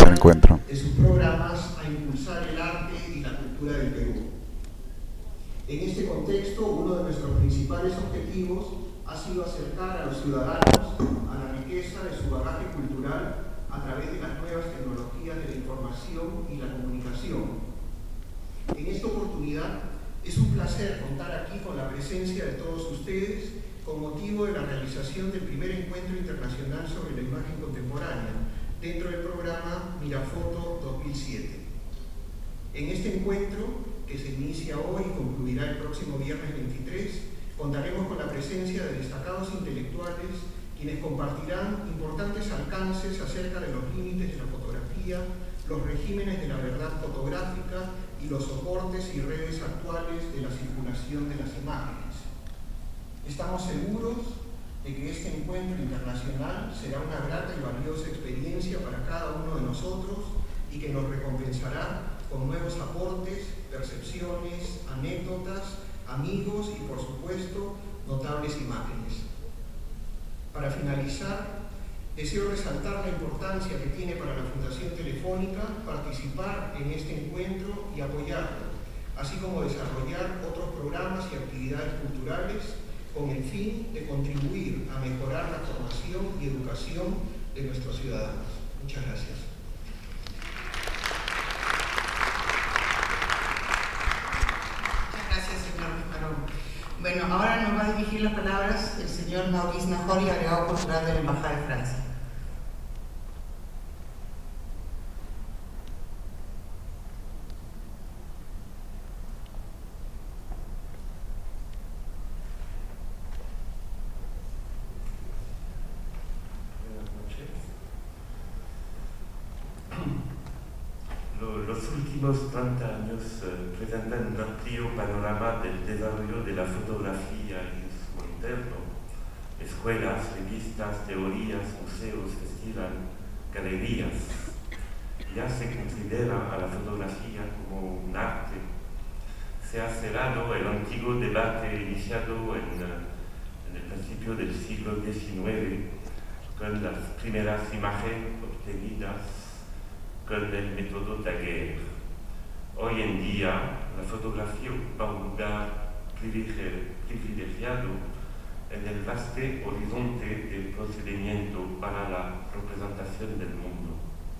del encuentro de sus programas a impulsar el arte y la cultura del Perú. En este contexto, uno de nuestros principales objetivos ha sido acercar a los ciudadanos a la riqueza de su bagaje cultural a través de las nuevas tecnologías de la información y la comunicación. En esta oportunidad, es un placer contar aquí con la presencia de todos ustedes con motivo de la realización del primer encuentro internacional sobre la imagen contemporánea dentro del programa Mirafoto 2007. En este encuentro, que se inicia hoy y concluirá el próximo viernes 23, contaremos con la presencia de destacados intelectuales quienes compartirán importantes alcances acerca de los límites de la fotografía, los regímenes de la verdad fotográfica y los soportes y redes actuales de la circulación de las imágenes. Estamos seguros de que este encuentro internacional será una grata y valiosa experiencia para cada uno de nosotros y que nos recompensará con nuevos aportes, percepciones, anécdotas, amigos y, por supuesto, notables imágenes. Para finalizar, deseo resaltar la importancia que tiene para la Fundación Telefónica participar en este encuentro y apoyarlo, así como desarrollar otros programas y actividades culturales con el fin de contribuir a mejorar la formación y educación de nuestros ciudadanos. Muchas gracias. Bueno, ahora nos va a dirigir las palabras el señor Maurice Najoli, agregado cultural de la Embajada de Francia. Los últimos 30 años presentan un amplio panorama del desarrollo de la fotografía en su interno. Escuelas, revistas, teorías, museos, festivales, galerías. Ya se considera a la fotografía como un arte. Se ha cerrado el antiguo debate iniciado en el principio del siglo XIX con las primeras imágenes obtenidas con el método Daguerre. Hoy en día, la fotografía ocupa un lugar privilegiado en el vasto horizonte del procedimiento para la representación del mundo.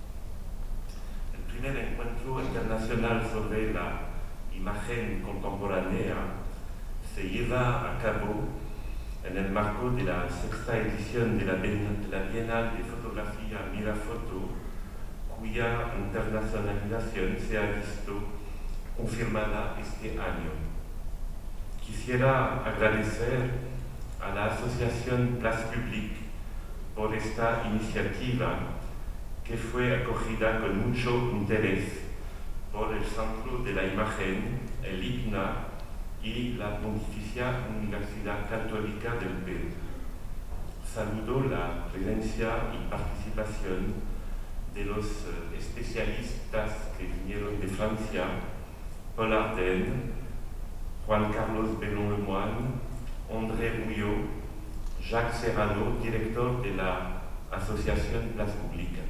El primer encuentro internacional sobre la imagen contemporánea se lleva a cabo en el marco de la sexta edición de la Bienal de Fotografía Mirafoto, cuya internacionalización se ha visto confirmada este año. Quisiera agradecer a la Asociación Place Publique por esta iniciativa que fue acogida con mucho interés por el Centro de la Imagen, el IPNA y la Pontificia Universidad Católica del Perú. Saludo la presencia y participación de los especialistas que vinieron de Francia, Paul Arden, Juan Carlos Bellon-Lemoine, André Rouillot, Jacques Serrano, director de la Asociación Place Publique.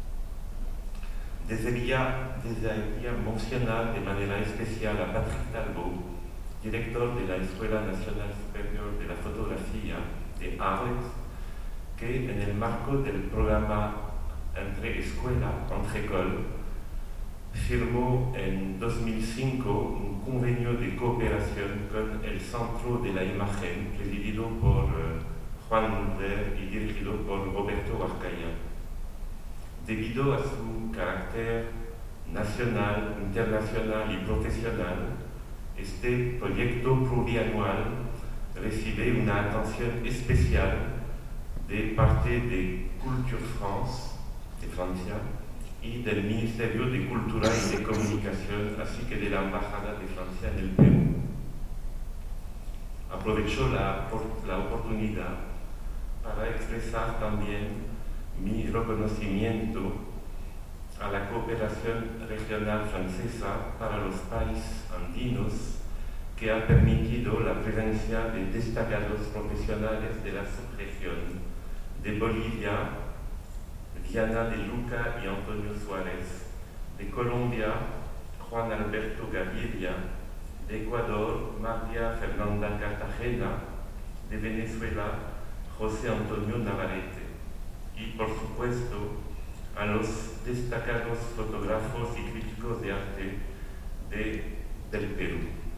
Desearía mencionar de manera especial a Patrick Talbot, director de la Escuela Nacional Superior de la Fotografía de Arles, que en el marco del programa Entre Écoles, firmó en 2005 un convenio de cooperación con el Centro de la Imagen, presidido por Juan Mulder y dirigido por Roberto Arcaya. Debido a su carácter nacional, internacional y profesional, este proyecto plurianual recibe una atención especial de parte de Culture France, de Francia, y del Ministerio de Cultura y de Comunicación, así que de la Embajada de Francia en el Perú. Aprovecho la oportunidad para expresar también mi reconocimiento a la cooperación regional francesa para los países andinos, que ha permitido la presencia de destacados profesionales de la subregión de Bolivia, Diana de Luca y Antonio Suárez. De Colombia, Juan Alberto Gaviria. De Ecuador, María Fernanda Cartagena. De Venezuela, José Antonio Navarrete. Y por supuesto, a los destacados fotógrafos y críticos de arte del Perú.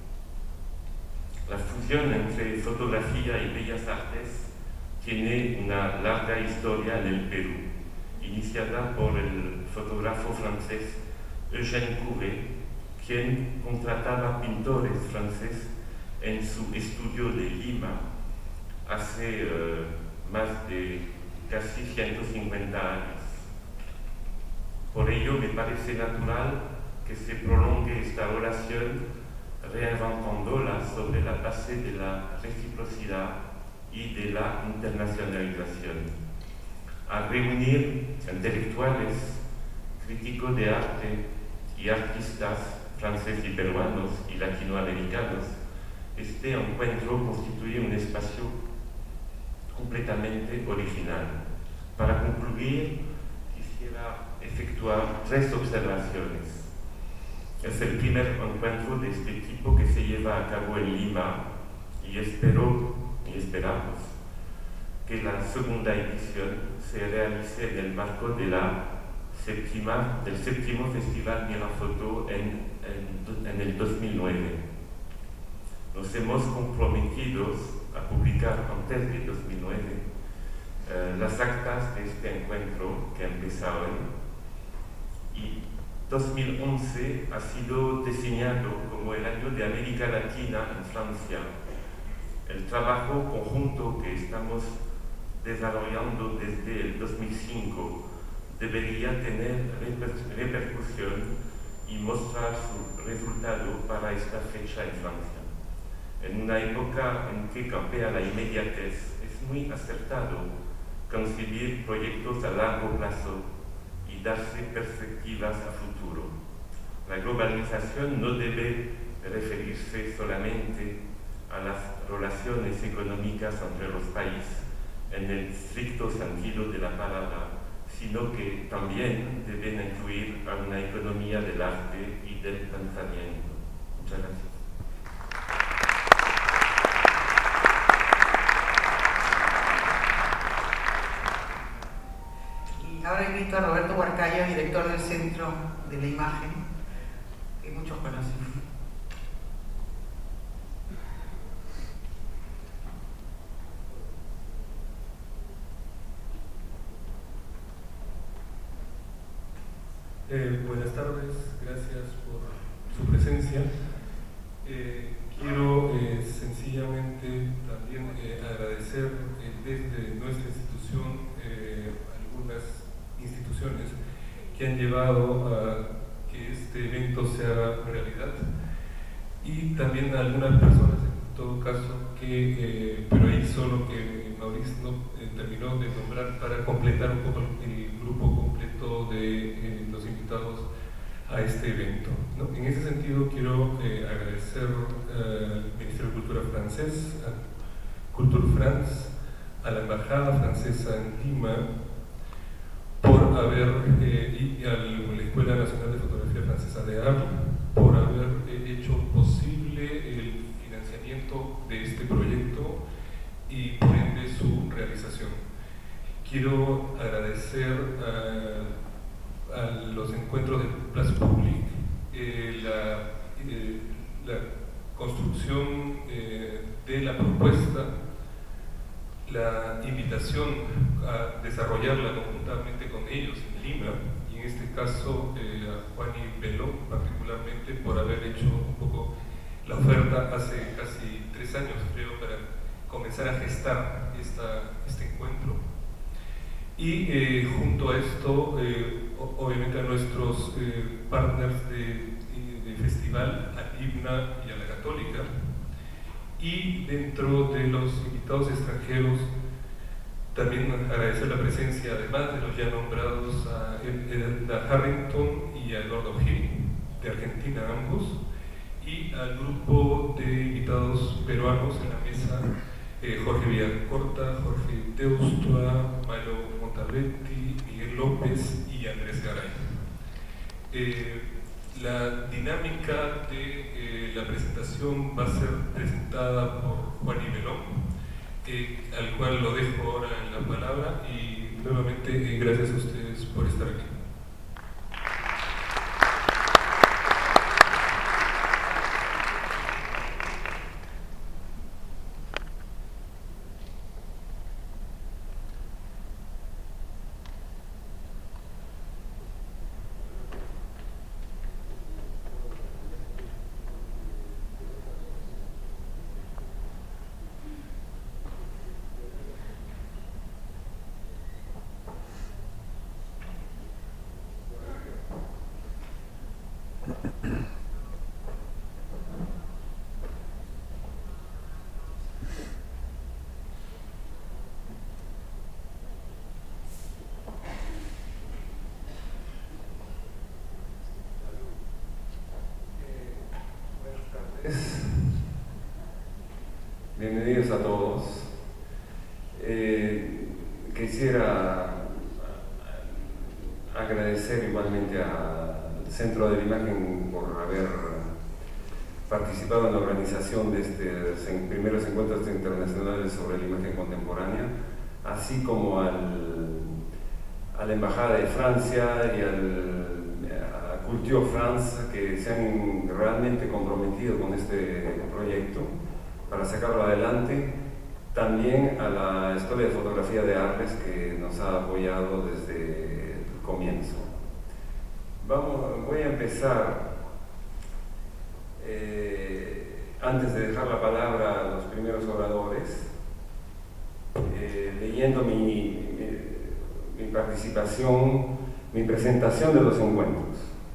La fusión entre fotografía y bellas artes tiene una larga historia en el Perú, iniciada por el fotógrafo francés Eugène Couret, quien contrataba pintores franceses en su estudio de Lima hace más de casi 150 años. Por ello me parece natural que se prolongue esta relación reinventándola sobre la base de la reciprocidad y de la internacionalización. Al reunir intelectuales, críticos de arte y artistas franceses y peruanos y latinoamericanos, este encuentro constituye un espacio completamente original. Para concluir, quisiera efectuar 3 observaciones. Es el primer encuentro de este tipo que se lleva a cabo en Lima y esperamos que la segunda edición se realice en el marco de del séptimo Festival Mirafoto en el 2009. Nos hemos comprometido a publicar antes de 2009 las actas de este encuentro que empieza hoy, y 2011 ha sido designado como el año de América Latina en Francia. El trabajo conjunto que estamos desarrollando desde el 2005 debería tener repercusión y mostrar su resultado para esta fecha en Francia. En una época en que campea la inmediatez, es muy acertado concebir proyectos a largo plazo y darse perspectivas a futuro. La globalización no debe referirse solamente a las relaciones económicas entre los países en el estricto sentido de la palabra, sino que también deben incluir a una economía del arte y del pensamiento. Muchas gracias. Ahora invito a Roberto Huarcaya, director del Centro de la Imagen, que muchos conocen. Buenas tardes, gracias por su presencia. Quiero sencillamente también agradecer desde nuestra institución algunas instituciones que han llevado a que este evento se haga realidad, y también a algunas personas, en todo caso, pero ahí solo que Mauricio terminó de nombrar para completar un poco el grupo completo de los invitados a este evento, ¿no? En ese sentido quiero agradecer al Ministerio de Cultura francés, a Culture France, a la Embajada Francesa en Lima, por haber, y a la Escuela Nacional de Fotografía Francesa de Arles, por haber hecho posible el financiamiento de este proyecto y por ende su realización. Quiero agradecer a los encuentros de Place Publique la construcción de la propuesta, la invitación a desarrollarla conjuntamente con ellos en Lima, y en este caso a Juan y Belón particularmente por haber hecho un poco la oferta hace casi 3 años, creo, para comenzar a gestar este encuentro. Y junto a esto, obviamente a nuestros partners de festival, a IBNA y a la Católica, y dentro de los invitados extranjeros también agradecer la presencia, además de los ya nombrados, a Edna Harrington y a Eduardo Gil, de Argentina ambos, y al grupo de invitados peruanos en la mesa, Jorge Villacorta, Jorge Deustua, Mario Montalbetti, Miguel Miguel López y Andrés Garay. La dinámica de la presentación va a ser presentada por Juan Ibelón, al cual lo dejo ahora en la palabra, y nuevamente gracias a ustedes por estar aquí. Bienvenidos a todos. Quisiera agradecer igualmente al Centro de la Imagen por haber participado en la organización de estos primeros encuentros internacionales sobre la imagen contemporánea, así como a la Embajada de Francia y a Culture France, que se han realmente comprometido con este proyecto para sacarlo adelante. También a la Escuela de Fotografía de Arles, que nos ha apoyado desde el comienzo. Voy a empezar, antes de dejar la palabra a los primeros oradores, leyendo mi participación, mi presentación de los encuentros.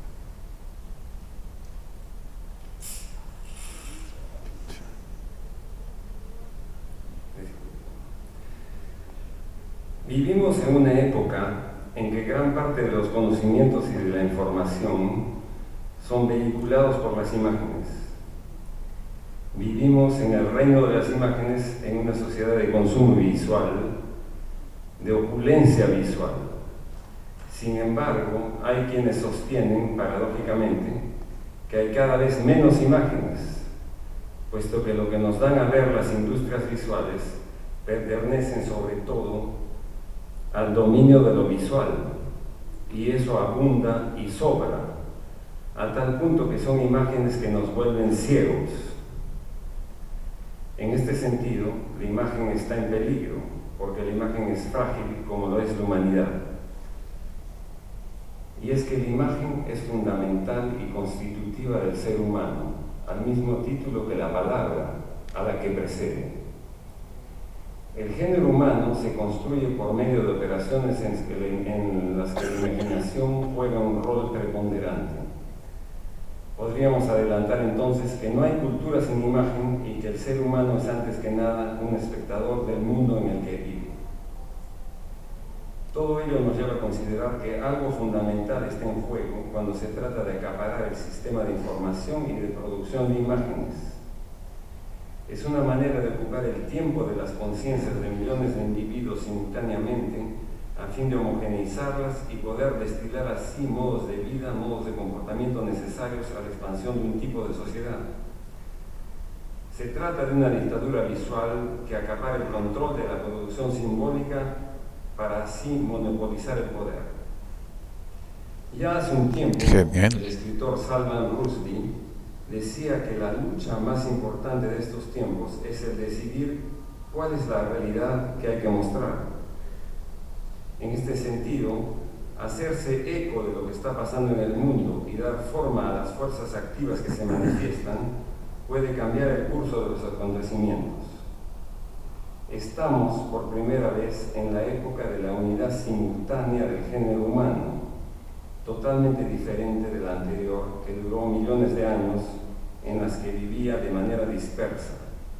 Vivimos en una época en que gran parte de los conocimientos y de la información son vehiculados por las imágenes. Vivimos en el reino de las imágenes, en una sociedad de consumo visual, de opulencia visual. Sin embargo, hay quienes sostienen, paradójicamente, que hay cada vez menos imágenes, puesto que lo que nos dan a ver las industrias visuales pertenecen sobre todo al dominio de lo visual, y eso abunda y sobra, a tal punto que son imágenes que nos vuelven ciegos. En este sentido, la imagen está en peligro, porque la imagen es frágil como lo es la humanidad. Y es que la imagen es fundamental y constitutiva del ser humano, al mismo título que la palabra a la que precede. El género humano se construye por medio de operaciones en las que la imaginación juega un rol preponderante. Podríamos adelantar entonces que no hay cultura sin imagen y que el ser humano es antes que nada un espectador del mundo en el que vive. Todo ello nos lleva a considerar que algo fundamental está en juego cuando se trata de acaparar el sistema de información y de producción de imágenes. Es una manera de ocupar el tiempo de las conciencias de millones de individuos simultáneamente a fin de homogeneizarlas y poder destilar así modos de vida, modos de comportamiento necesarios a la expansión de un tipo de sociedad. Se trata de una dictadura visual que acapara el control de la producción simbólica para así monopolizar el poder. Ya hace un tiempo, el escritor Salman Rushdie decía que la lucha más importante de estos tiempos es el decidir cuál es la realidad que hay que mostrar. En este sentido, hacerse eco de lo que está pasando en el mundo y dar forma a las fuerzas activas que se manifiestan puede cambiar el curso de los acontecimientos. Estamos por primera vez en la época de la unidad simultánea del género humano, totalmente diferente de la anterior, que duró millones de años en las que vivía de manera dispersa.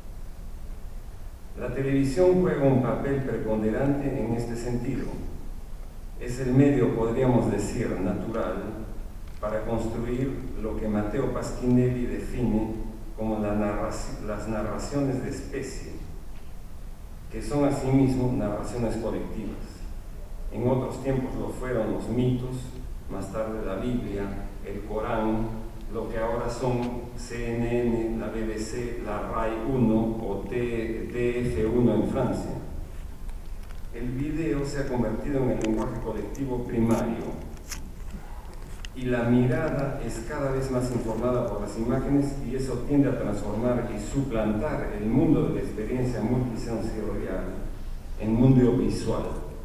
La televisión juega un papel preponderante en este sentido. Es el medio, podríamos decir, natural para construir lo que Matteo Pasquinelli define como las narraciones de especie, que son asimismo narraciones colectivas. En otros tiempos lo fueron los mitos, más tarde la Biblia, el Corán, lo que ahora son CNN, la BBC, la RAI 1 o TF1 en Francia. El video se ha convertido en el lenguaje colectivo primario y la mirada es cada vez más informada por las imágenes, y eso tiende a transformar y suplantar el mundo de la experiencia multisensorial en mundo visual.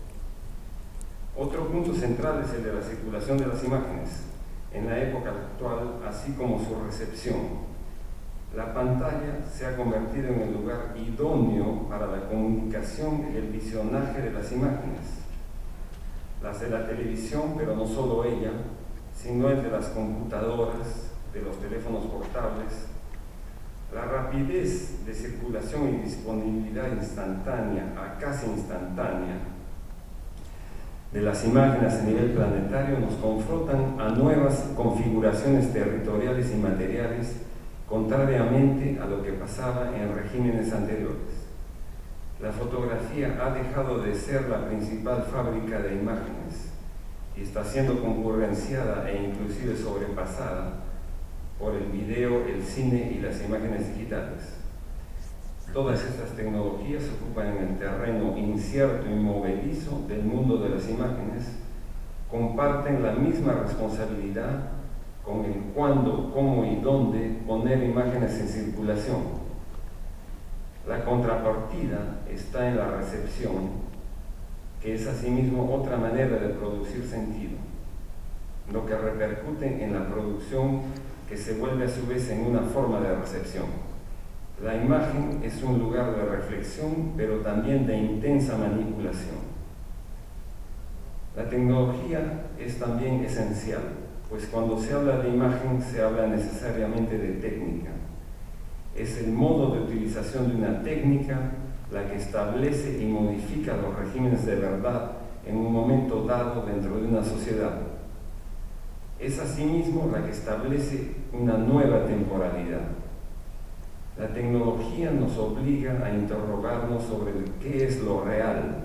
Otro punto central es el de la circulación de las imágenes en la época actual, así como su recepción. La pantalla se ha convertido en el lugar idóneo para la comunicación y el visionaje de las imágenes. Las de la televisión, pero no solo ella, sino el de las computadoras, de los teléfonos portables. La rapidez de circulación y disponibilidad instantánea, a casi instantánea, de las imágenes a nivel planetario nos confrontan a nuevas configuraciones territoriales y materiales, contrariamente a lo que pasaba en regímenes anteriores. La fotografía ha dejado de ser la principal fábrica de imágenes y está siendo concurrenciada e inclusive sobrepasada por el video, el cine y las imágenes digitales. Todas estas tecnologías ocupan el terreno incierto y movedizo del mundo de las imágenes, comparten la misma responsabilidad con el cuándo, cómo y dónde poner imágenes en circulación. La contrapartida está en la recepción, que es asimismo otra manera de producir sentido, lo que repercute en la producción, que se vuelve a su vez en una forma de recepción. La imagen es un lugar de reflexión, pero también de intensa manipulación. La tecnología es también esencial, pues cuando se habla de imagen se habla necesariamente de técnica. Es el modo de utilización de una técnica la que establece y modifica los regímenes de verdad en un momento dado dentro de una sociedad. Es asimismo la que establece una nueva temporalidad. La tecnología nos obliga a interrogarnos sobre qué es lo real.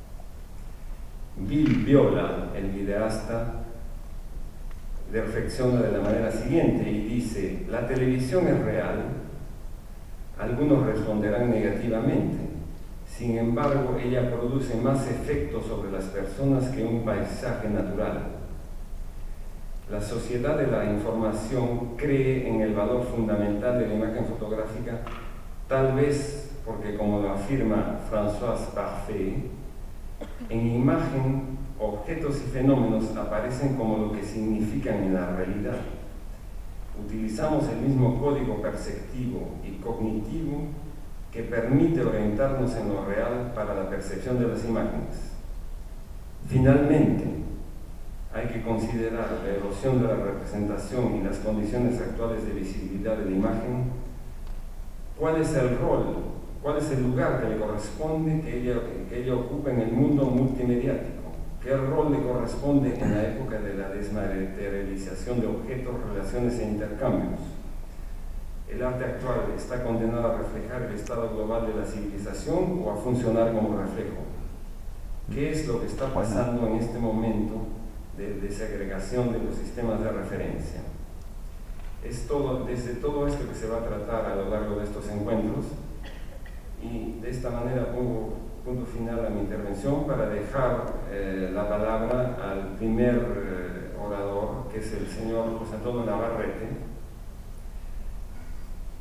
Bill Viola, el videasta, reflexiona de la manera siguiente y dice: la televisión es real. Algunos responderán negativamente. Sin embargo, ella produce más efectos sobre las personas que un paisaje natural. La sociedad de la información cree en el valor fundamental de la imagen fotográfica, tal vez porque, como lo afirma Françoise Parfait, en imagen, objetos y fenómenos aparecen como lo que significan en la realidad. Utilizamos el mismo código perceptivo y cognitivo que permite orientarnos en lo real para la percepción de las imágenes. Finalmente, hay que considerar la erosión de la representación y las condiciones actuales de visibilidad de la imagen. ¿Cuál es el rol, cuál es el lugar que le corresponde que ella ocupa en el mundo multimediático? ¿Qué rol le corresponde en la época de la desmaterialización de objetos, relaciones e intercambios? ¿El arte actual está condenado a reflejar el estado global de la civilización o a funcionar como reflejo? ¿Qué es lo que está pasando en este momento de desagregación de los sistemas de referencia? Es desde todo esto que se va a tratar a lo largo de estos encuentros, y de esta manera pongo punto final a mi intervención para dejar la palabra al primer orador, que es el señor José Antonio Navarrete,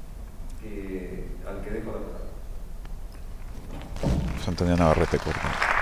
al que dejo la palabra. José Antonio Navarrete, corto.